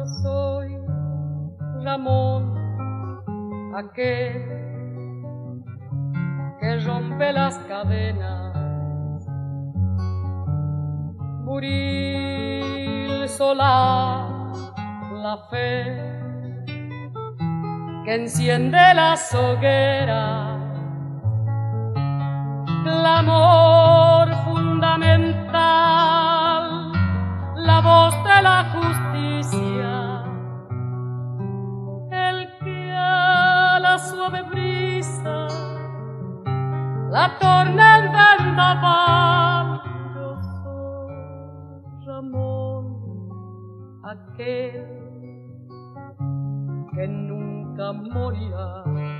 soy Ramón, aquel que rompe las cadenas. Buril solar, la fe que enciende las hogueras, clamor fundamental, la voz de la justicia, el que a la suave brisa la torna en vendaval. Yo soy Ramón, aquel que nunca morirá,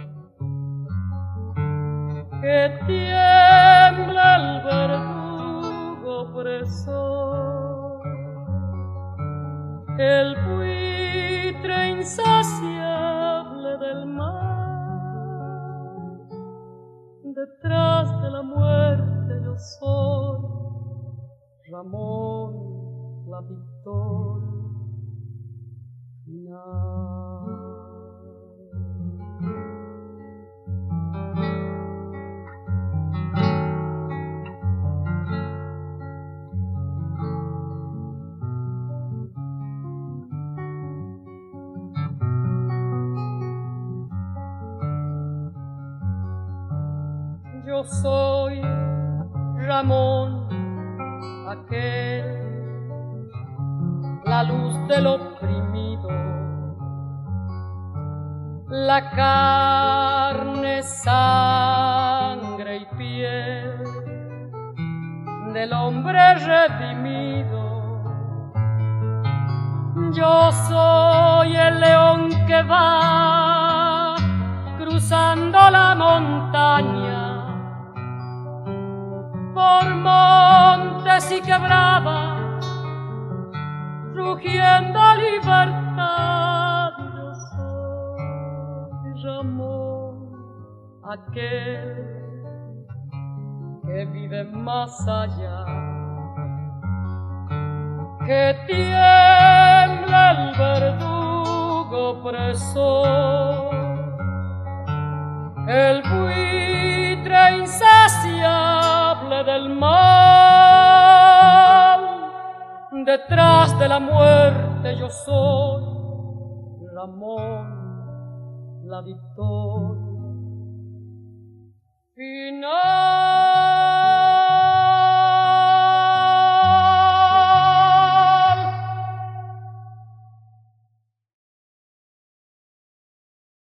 que tiembla el verdugo opresor, el buitre insaciable del mar. Detrás de la muerte yo soy Ramón, la victoria final. Yo soy Ramón, aquel, la luz del oprimido, la carne, sangre y piel del hombre redimido. Yo soy el león que va cruzando la montaña, por montes y quebradas, rugiendo libertad. Yo soy Ramón, aquel que vive más allá, que tiembla el verdugo opresor, el buitre insaciable del mal. Detrás de la muerte yo soy Ramón, la victoria final.